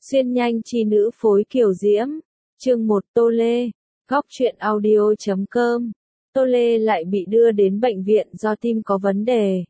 Xuyên nhanh chi nữ phối kiểu diễm. Chương 1 Tô Lê. Góc truyện audio.com. Tô Lê lại bị đưa đến bệnh viện do tim có vấn đề.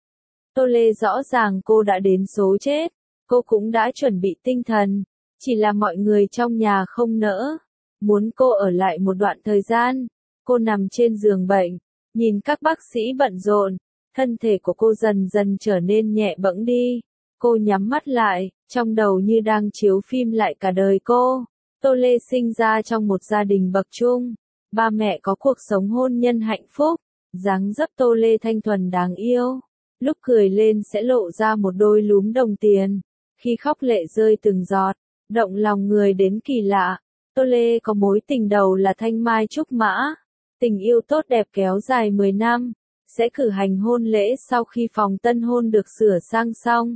Tô Lê rõ ràng cô đã đến số chết. Cô cũng đã chuẩn bị tinh thần. Chỉ là mọi người trong nhà không nỡ. Muốn cô ở lại một đoạn thời gian. Cô nằm trên giường bệnh. Nhìn các bác sĩ bận rộn. Thân thể của cô dần dần trở nên nhẹ bẫng đi. Cô nhắm mắt lại, trong đầu như đang chiếu phim lại cả đời cô. Tô Lê sinh ra trong một gia đình bậc trung. Ba mẹ có cuộc sống hôn nhân hạnh phúc. Dáng dấp Tô Lê thanh thuần đáng yêu. Lúc cười lên sẽ lộ ra một đôi lúm đồng tiền. Khi khóc lệ rơi từng giọt, động lòng người đến kỳ lạ. Tô Lê có mối tình đầu là Thanh Mai Trúc Mã. Tình yêu tốt đẹp kéo dài 10 năm. Sẽ cử hành hôn lễ sau khi phòng tân hôn được sửa sang xong.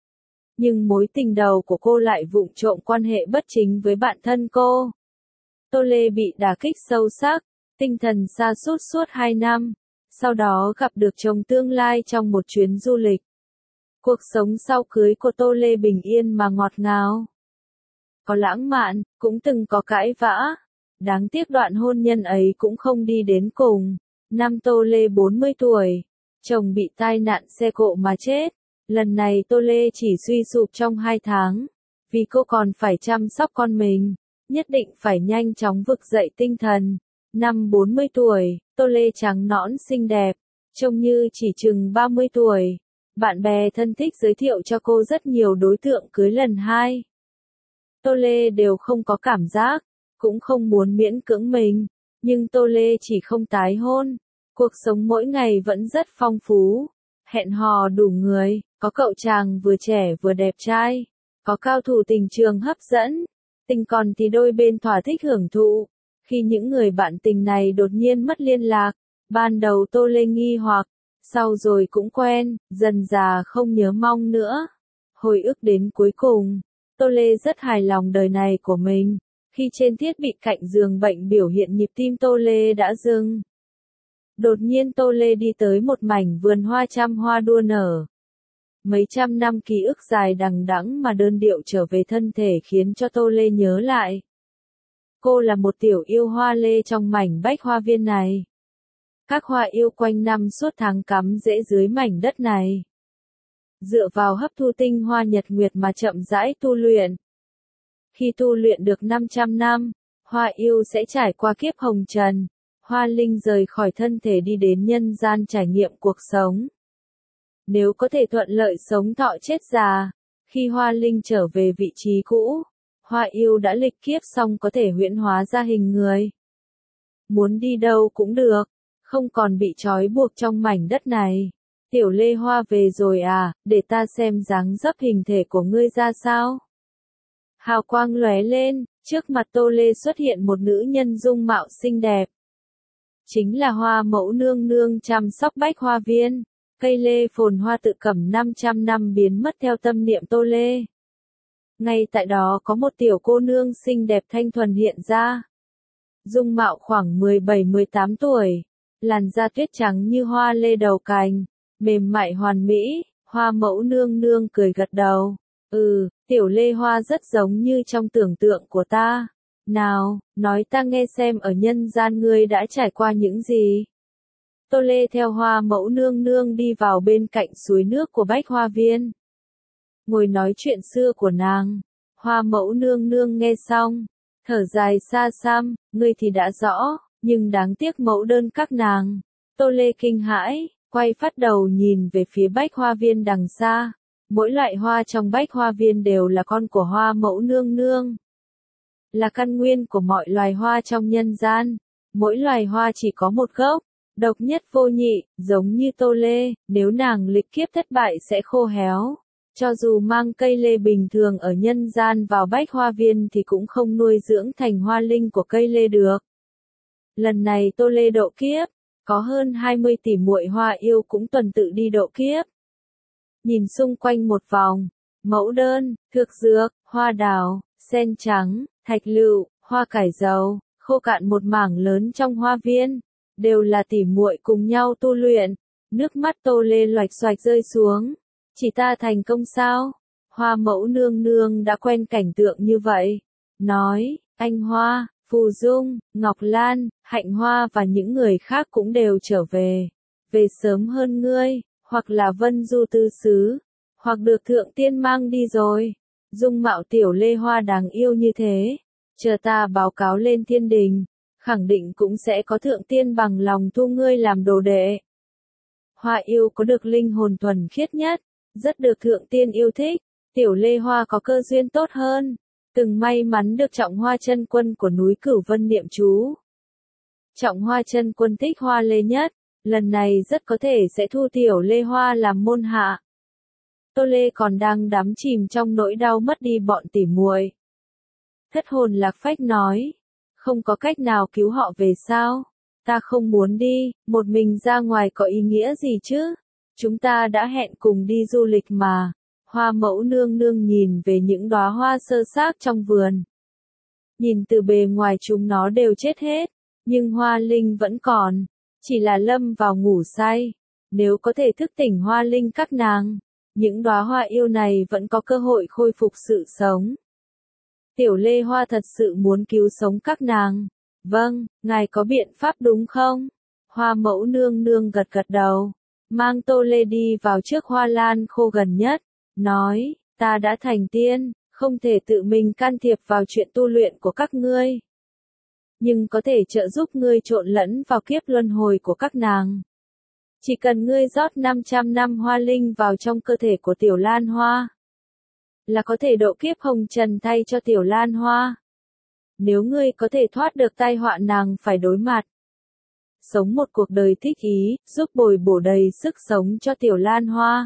Nhưng mối tình đầu của cô lại vụng trộm quan hệ bất chính với bạn thân cô. Tô Lê bị đả kích sâu sắc, tinh thần sa sút suốt 2 năm, sau đó gặp được chồng tương lai trong một chuyến du lịch. Cuộc sống sau cưới của Tô Lê bình yên mà ngọt ngào. Có lãng mạn, cũng từng có cãi vã. Đáng tiếc đoạn hôn nhân ấy cũng không đi đến cùng. Năm Tô Lê 40 tuổi, chồng bị tai nạn xe cộ mà chết. Lần này Tô Lê chỉ suy sụp trong 2 tháng, vì cô còn phải chăm sóc con mình, nhất định phải nhanh chóng vực dậy tinh thần. Năm 40 tuổi, Tô Lê trắng nõn xinh đẹp, trông như chỉ chừng 30 tuổi. Bạn bè thân thích giới thiệu cho cô rất nhiều đối tượng cưới lần 2. Tô Lê đều không có cảm giác, cũng không muốn miễn cưỡng mình, nhưng Tô Lê chỉ không tái hôn. Cuộc sống mỗi ngày vẫn rất phong phú, hẹn hò đủ người. Có cậu chàng vừa trẻ vừa đẹp trai, có cao thủ tình trường hấp dẫn, tình còn thì đôi bên thỏa thích hưởng thụ. Khi những người bạn tình này đột nhiên mất liên lạc, ban đầu Tô Lê nghi hoặc, sau rồi cũng quen, dần dà không nhớ mong nữa. Hồi ức đến cuối cùng, Tô Lê rất hài lòng đời này của mình. Khi trên thiết bị cạnh giường bệnh biểu hiện nhịp tim Tô Lê đã dừng. Đột nhiên Tô Lê đi tới một mảnh vườn hoa trăm hoa đua nở. Mấy trăm năm ký ức dài đằng đẵng mà đơn điệu trở về thân thể khiến cho Tô Lê nhớ lại. Cô là một tiểu yêu hoa lê trong mảnh bách hoa viên này. Các hoa yêu quanh năm suốt tháng cắm rễ dưới mảnh đất này. Dựa vào hấp thu tinh hoa nhật nguyệt mà chậm rãi tu luyện. Khi tu luyện được 500 năm, hoa yêu sẽ trải qua kiếp hồng trần. Hoa linh rời khỏi thân thể đi đến nhân gian trải nghiệm cuộc sống. Nếu có thể thuận lợi sống thọ chết già, khi hoa linh trở về vị trí cũ, hoa yêu đã lịch kiếp xong có thể huyễn hóa ra hình người. Muốn đi đâu cũng được, không còn bị trói buộc trong mảnh đất này. Tiểu Lê Hoa về rồi à, để ta xem dáng dấp hình thể của ngươi ra sao. Hào quang lóe lên, trước mặt Tô Lê xuất hiện một nữ nhân dung mạo xinh đẹp. Chính là Hoa Mẫu nương nương chăm sóc bách hoa viên. Cây lê phồn hoa tự cẩm 500 năm biến mất theo tâm niệm Tô Lê. Ngay tại đó có một tiểu cô nương xinh đẹp thanh thuần hiện ra. Dung mạo khoảng 17-18 tuổi, làn da tuyết trắng như hoa lê đầu cành, mềm mại hoàn mỹ. Hoa Mẫu nương nương cười gật đầu. Tiểu Lê Hoa rất giống như trong tưởng tượng của ta. Nào, nói ta nghe xem ở nhân gian ngươi đã trải qua những gì. Tô Lê theo Hoa Mẫu nương nương đi vào bên cạnh suối nước của bách hoa viên. Ngồi nói chuyện xưa của nàng. Hoa Mẫu nương nương nghe xong, thở dài xa xăm, ngươi thì đã rõ, nhưng đáng tiếc mẫu đơn các nàng. Tô Lê kinh hãi, quay phát đầu nhìn về phía bách hoa viên đằng xa. Mỗi loại hoa trong bách hoa viên đều là con của Hoa Mẫu nương nương. Là căn nguyên của mọi loài hoa trong nhân gian. Mỗi loài hoa chỉ có một gốc. Độc nhất vô nhị, giống như Tô Lê, nếu nàng lịch kiếp thất bại sẽ khô héo. Cho dù mang cây lê bình thường ở nhân gian vào bách hoa viên thì cũng không nuôi dưỡng thành hoa linh của cây lê được. Lần này Tô Lê độ kiếp, có hơn 20 tỷ muội hoa yêu cũng tuần tự đi độ kiếp. Nhìn xung quanh một vòng, mẫu đơn, thược dược, hoa đào, sen trắng, thạch lựu, hoa cải dầu, khô cạn một mảng lớn trong hoa viên. Đều là tỉ muội cùng nhau tu luyện. Nước mắt Tô Lê loạch xoạch rơi xuống. Chỉ ta thành công sao? Hoa mẫu nương nương đã quen cảnh tượng như vậy. Nói, anh Hoa, Phù Dung, Ngọc Lan, Hạnh Hoa và những người khác cũng đều trở về. Về sớm hơn ngươi, hoặc là Vân Du Tư Sứ, hoặc được Thượng Tiên mang đi rồi. Dung mạo tiểu Lê Hoa đáng yêu như thế. Chờ ta báo cáo lên thiên đình, khẳng định cũng sẽ có Thượng Tiên bằng lòng thu ngươi làm đồ đệ. Hoa yêu có được linh hồn thuần khiết nhất, rất được Thượng Tiên yêu thích. Tiểu Lê Hoa có cơ duyên tốt hơn, từng may mắn được Trọng Hoa Chân Quân của núi Cửu Vân niệm chú. Trọng Hoa Chân Quân thích Hoa Lê nhất, lần này rất có thể sẽ thu Tiểu Lê Hoa làm môn hạ. Tô Lê còn đang đắm chìm trong nỗi đau mất đi bọn tỉ muội. Thất hồn lạc phách nói, không có cách nào cứu họ về sao? Ta không muốn đi, một mình ra ngoài có ý nghĩa gì chứ? Chúng ta đã hẹn cùng đi du lịch mà. Hoa mẫu nương nương nhìn về những đóa hoa sơ xác trong vườn. Nhìn từ bề ngoài chúng nó đều chết hết, nhưng hoa linh vẫn còn, chỉ là lâm vào ngủ say. Nếu có thể thức tỉnh hoa linh các nàng, những đóa hoa yêu này vẫn có cơ hội khôi phục sự sống. Tiểu Lê Hoa thật sự muốn cứu sống các nàng. Vâng, ngài có biện pháp đúng không? Hoa mẫu nương nương gật gật đầu, mang Tô Lê đi vào trước hoa lan khô gần nhất, nói, ta đã thành tiên, không thể tự mình can thiệp vào chuyện tu luyện của các ngươi. Nhưng có thể trợ giúp ngươi trộn lẫn vào kiếp luân hồi của các nàng. Chỉ cần ngươi rót 500 năm hoa linh vào trong cơ thể của Tiểu Lan Hoa, là có thể độ kiếp hồng trần thay cho Tiểu Lan Hoa. Nếu ngươi có thể thoát được tai họa nàng phải đối mặt, sống một cuộc đời thích ý, giúp bồi bổ đầy sức sống cho Tiểu Lan Hoa.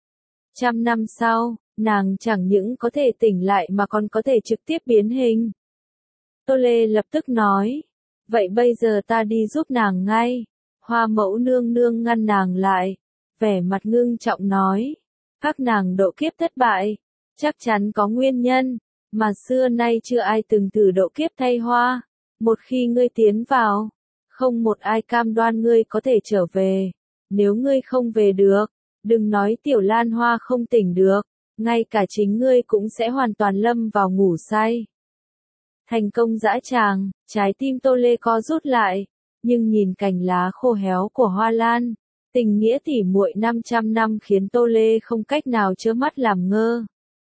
100 năm sau, nàng chẳng những có thể tỉnh lại mà còn có thể trực tiếp biến hình. Tô Lê lập tức nói, vậy bây giờ ta đi giúp nàng ngay. Hoa mẫu nương nương ngăn nàng lại, vẻ mặt ngưng trọng nói, các nàng độ kiếp thất bại, chắc chắn có nguyên nhân, mà xưa nay chưa ai từng thử độ kiếp thay hoa. Một khi ngươi tiến vào, không một ai cam đoan ngươi có thể trở về. Nếu ngươi không về được, đừng nói Tiểu Lan Hoa không tỉnh được, ngay cả chính ngươi cũng sẽ hoàn toàn lâm vào ngủ say. Thành công dã tràng, trái tim Tô Lê co rút lại, nhưng nhìn cành lá khô héo của hoa lan, tình nghĩa tỉ muội 500 năm khiến Tô Lê không cách nào trơ mắt làm ngơ.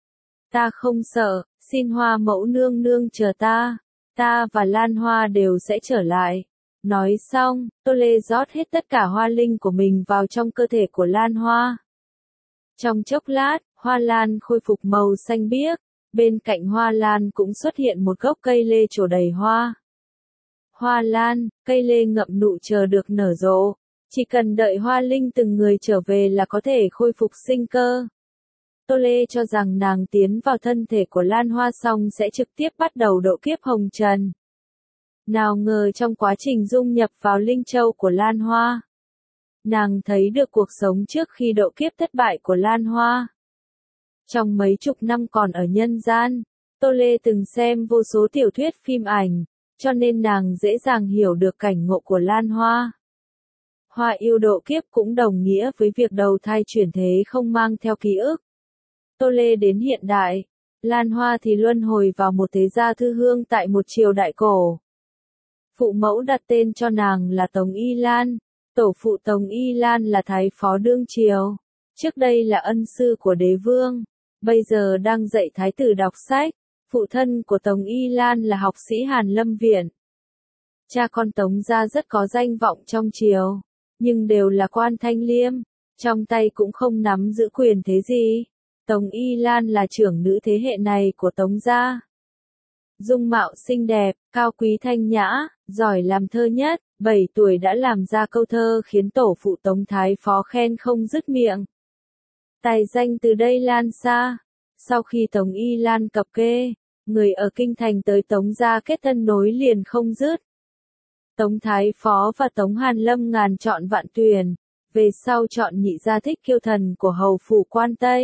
Ta không sợ, xin hoa mẫu nương nương chờ ta và Lan Hoa đều sẽ trở lại. Nói xong, Tô Lê rót hết tất cả hoa linh của mình vào trong cơ thể của Lan Hoa. Trong chốc lát, hoa lan khôi phục màu xanh biếc, bên cạnh hoa lan cũng xuất hiện một gốc cây lê trổ đầy hoa. Hoa lan, cây lê ngậm nụ chờ được nở rộ, chỉ cần đợi hoa linh từng người trở về là có thể khôi phục sinh cơ. Tô Lê cho rằng nàng tiến vào thân thể của Lan Hoa xong sẽ trực tiếp bắt đầu độ kiếp hồng trần. Nào ngờ trong quá trình dung nhập vào linh châu của Lan Hoa, nàng thấy được cuộc sống trước khi độ kiếp thất bại của Lan Hoa. Trong mấy chục năm còn ở nhân gian, Tô Lê từng xem vô số tiểu thuyết phim ảnh, cho nên nàng dễ dàng hiểu được cảnh ngộ của Lan Hoa. Hoa yêu độ kiếp cũng đồng nghĩa với việc đầu thai chuyển thế không mang theo ký ức. Tô Lê đến hiện đại, Lan Hoa thì luân hồi vào một thế gia thư hương tại một triều đại cổ. Phụ mẫu đặt tên cho nàng là Tống Y Lan, tổ phụ Tống Y Lan là thái phó đương triều, trước đây là ân sư của đế vương, bây giờ đang dạy thái tử đọc sách. Phụ thân của Tống Y Lan là học sĩ Hàn Lâm Viện. Cha con Tống gia rất có danh vọng trong triều, nhưng đều là quan thanh liêm, trong tay cũng không nắm giữ quyền thế gì. Tống Y Lan là trưởng nữ thế hệ này của Tống gia. Dung mạo xinh đẹp, cao quý thanh nhã, giỏi làm thơ nhất, 7 tuổi đã làm ra câu thơ khiến tổ phụ Tống thái phó khen không dứt miệng. Tài danh từ đây lan xa. Sau khi Tống Y Lan cập kê, người ở kinh thành tới Tống gia kết thân nối liền không dứt. Tống thái phó và Tống Hàn Lâm ngàn chọn vạn tuyển, về sau chọn nhị gia Thích Kiêu thần của hầu phủ Quan Tây.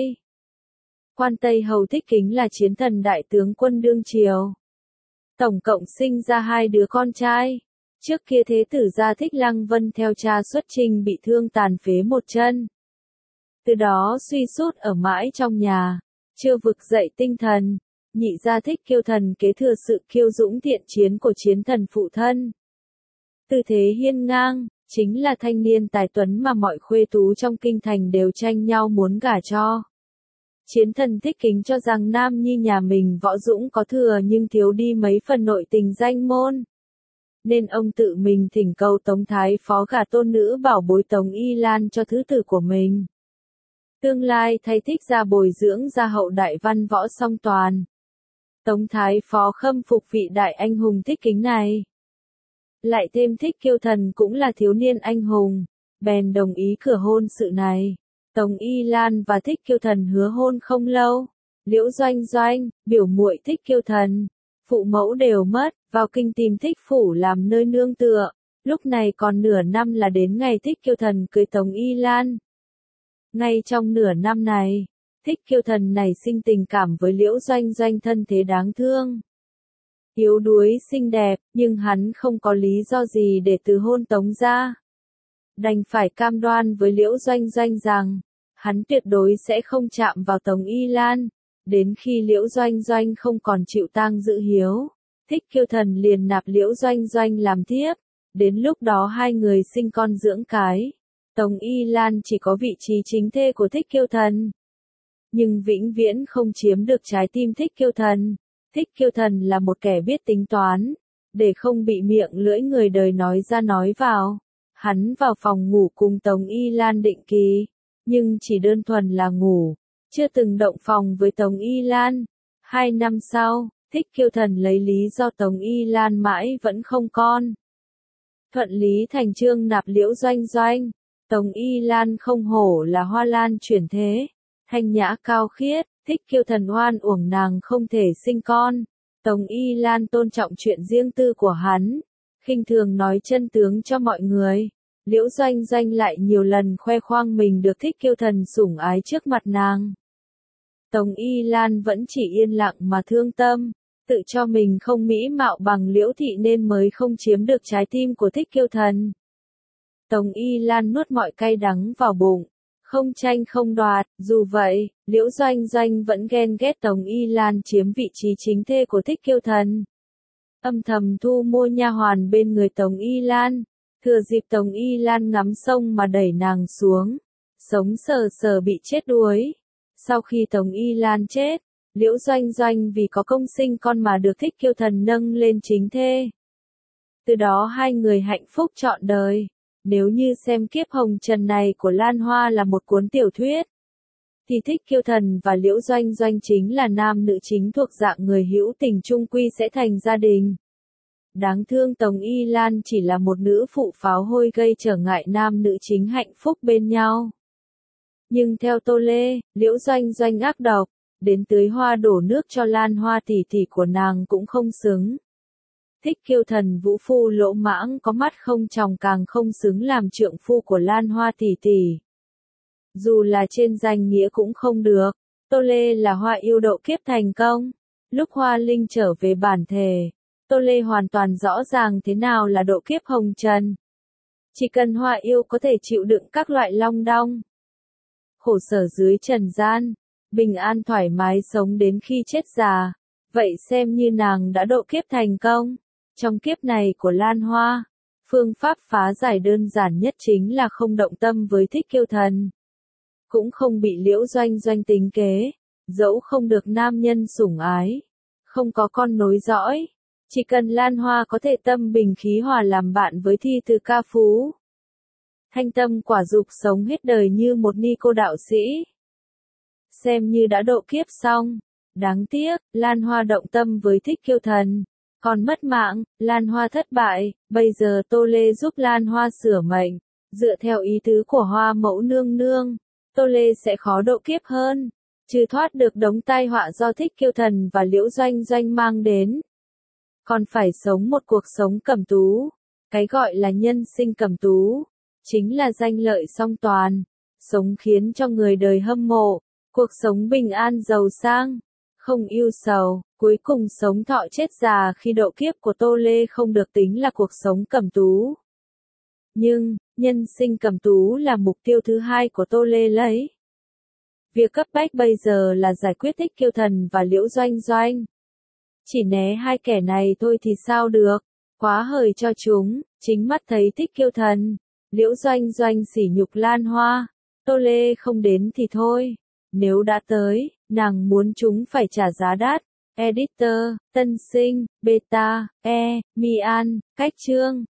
Quan Tây hầu Thích Kính là chiến thần đại tướng quân đương triều. Tổng cộng sinh ra 2 đứa con trai. Trước kia thế tử gia Thích Lăng Vân theo cha xuất chinh bị thương tàn phế một chân. Từ đó suy sút ở mãi trong nhà. chưa vực dậy tinh thần. Nhị gia Thích Kiêu Thần kế thừa sự kiêu dũng thiện chiến của chiến thần phụ thân. Tư thế hiên ngang, chính là thanh niên tài tuấn mà mọi khuê tú trong kinh thành đều tranh nhau muốn gả cho. Chiến thần Thích Kính cho rằng nam nhi nhà mình võ dũng có thừa nhưng thiếu đi mấy phần nội tình danh môn. Nên ông tự mình thỉnh cầu Tống Thái Phó gả tôn nữ bảo bối Tống Y Lan cho thứ tử của mình. Tương lai thay Thích gia bồi dưỡng ra hậu đại văn võ song toàn. Tống Thái Phó khâm phục vị đại anh hùng Thích Kính này. Lại thêm Thích Kiêu Thần cũng là thiếu niên anh hùng, bèn đồng ý cửa hôn sự này. Tống Y Lan và Thích Kiêu Thần hứa hôn không lâu. Liễu Doanh Doanh, biểu muội Thích Kiêu Thần, phụ mẫu đều mất, vào kinh tìm Thích phủ làm nơi nương tựa. Lúc này còn nửa năm là đến ngày Thích Kiêu Thần cưới Tống Y Lan. Ngay trong nửa năm này, Thích Kiêu Thần nảy sinh tình cảm với Liễu Doanh Doanh thân thế đáng thương. Yếu đuối xinh đẹp, nhưng hắn không có lý do gì để từ hôn Tống gia. Đành phải cam đoan với Liễu Doanh Doanh rằng, hắn tuyệt đối sẽ không chạm vào Tống Y Lan. Đến khi Liễu Doanh Doanh không còn chịu tang giữ hiếu, Thích Kiêu Thần liền nạp Liễu Doanh Doanh làm thiếp. Đến lúc đó hai người sinh con dưỡng cái. Tống Y Lan chỉ có vị trí chính thê của Thích Kiêu Thần, nhưng vĩnh viễn không chiếm được trái tim Thích Kiêu Thần. Thích Kiêu Thần là một kẻ biết tính toán, để không bị miệng lưỡi người đời nói ra nói vào. Hắn vào phòng ngủ cùng Tống Y Lan định kỳ, nhưng chỉ đơn thuần là ngủ, chưa từng động phòng với Tống Y Lan. 2 năm sau, Thích Kiêu Thần lấy lý do Tống Y Lan mãi vẫn không con. Thuận lý thành chương nạp Liễu Doanh Doanh. Tống Y Lan không hổ là hoa lan chuyển thế, thanh nhã cao khiết. Thích Kiêu Thần oan uổng nàng không thể sinh con. Tống Y Lan tôn trọng chuyện riêng tư của hắn, khinh thường nói chân tướng cho mọi người. Liễu Doanh Doanh lại nhiều lần khoe khoang mình được Thích Kiêu Thần sủng ái trước mặt nàng. Tống Y Lan vẫn chỉ yên lặng mà thương tâm, tự cho mình không mỹ mạo bằng Liễu Thị nên mới không chiếm được trái tim của Thích Kiêu Thần. Tống Y Lan nuốt mọi cay đắng vào bụng, không tranh không đoạt. Dù vậy, Liễu Doanh Doanh vẫn ghen ghét Tống Y Lan chiếm vị trí chính thê của Thích Kiêu Thần. Âm thầm thu mua nha hoàn bên người Tống Y Lan, thừa dịp Tống Y Lan ngắm sông mà đẩy nàng xuống, sống sờ sờ bị chết đuối. Sau khi Tống Y Lan chết, Liễu Doanh Doanh vì có công sinh con mà được Thích Kiêu Thần nâng lên chính thê. Từ đó hai người hạnh phúc trọn đời. Nếu như xem kiếp hồng trần này của Lan Hoa là một cuốn tiểu thuyết, thì Thích Kiêu Thần và Liễu Doanh Doanh chính là nam nữ chính thuộc dạng người hữu tình chung quy sẽ thành gia đình. Đáng thương Tống Y Lan chỉ là một nữ phụ pháo hôi gây trở ngại nam nữ chính hạnh phúc bên nhau. Nhưng theo Tô Lê, Liễu Doanh Doanh ác độc, đến tưới hoa đổ nước cho Lan Hoa tỷ tỷ của nàng cũng không xứng. Thích Kiêu Thần vũ phu lỗ mãng có mắt không tròng càng không xứng làm trượng phu của Lan Hoa tỷ tỷ. Dù là trên danh nghĩa cũng không được. Tô Lê là Hoa Yêu độ kiếp thành công. Lúc Hoa Linh trở về bản thể, Tô Lê hoàn toàn rõ ràng thế nào là độ kiếp hồng trần. Chỉ cần Hoa Yêu có thể chịu đựng các loại long đong, khổ sở dưới trần gian, bình an thoải mái sống đến khi chết già, vậy xem như nàng đã độ kiếp thành công. Trong kiếp này của Lan Hoa, phương pháp phá giải đơn giản nhất chính là không động tâm với Thích Kiêu Thần, cũng không bị Liễu Doanh Doanh tính kế, dẫu không được nam nhân sủng ái, không có con nối dõi, chỉ cần Lan Hoa có thể tâm bình khí hòa làm bạn với thi từ ca phú, thanh tâm quả dục sống hết đời như một ni cô đạo sĩ, xem như đã độ kiếp xong. Đáng tiếc, Lan Hoa động tâm với Thích Kiêu Thần, còn mất mạng. Lan Hoa thất bại. Bây giờ Tô Lê giúp Lan Hoa sửa mệnh, dựa theo ý tứ của Hoa Mẫu nương nương, Tô Lê sẽ khó độ kiếp hơn, trừ thoát được đống tai họa do Thích Kiêu Thần và Liễu Doanh Doanh mang đến, còn phải sống một cuộc sống cẩm tú. Cái gọi là nhân sinh cẩm tú, chính là danh lợi song toàn, sống khiến cho người đời hâm mộ, cuộc sống bình an giàu sang, không ưu sầu, cuối cùng sống thọ chết già. Khi độ kiếp của Tô Lê không được tính là cuộc sống cẩm tú. Nhưng, nhân sinh cẩm tú là mục tiêu thứ hai của Tô Lê lấy. Việc cấp bách bây giờ là giải quyết Thích Kiêu Thần và Liễu Doanh Doanh. Chỉ né hai kẻ này thôi thì sao được, quá hời cho chúng, chính mắt thấy Thích Kiêu Thần, Liễu Doanh Doanh sỉ nhục Lan Hoa, Tô Lê không đến thì thôi, nếu đã tới, nàng muốn chúng phải trả giá đắt. Editor, Tân Sinh, Beta, Mian, Cách Chương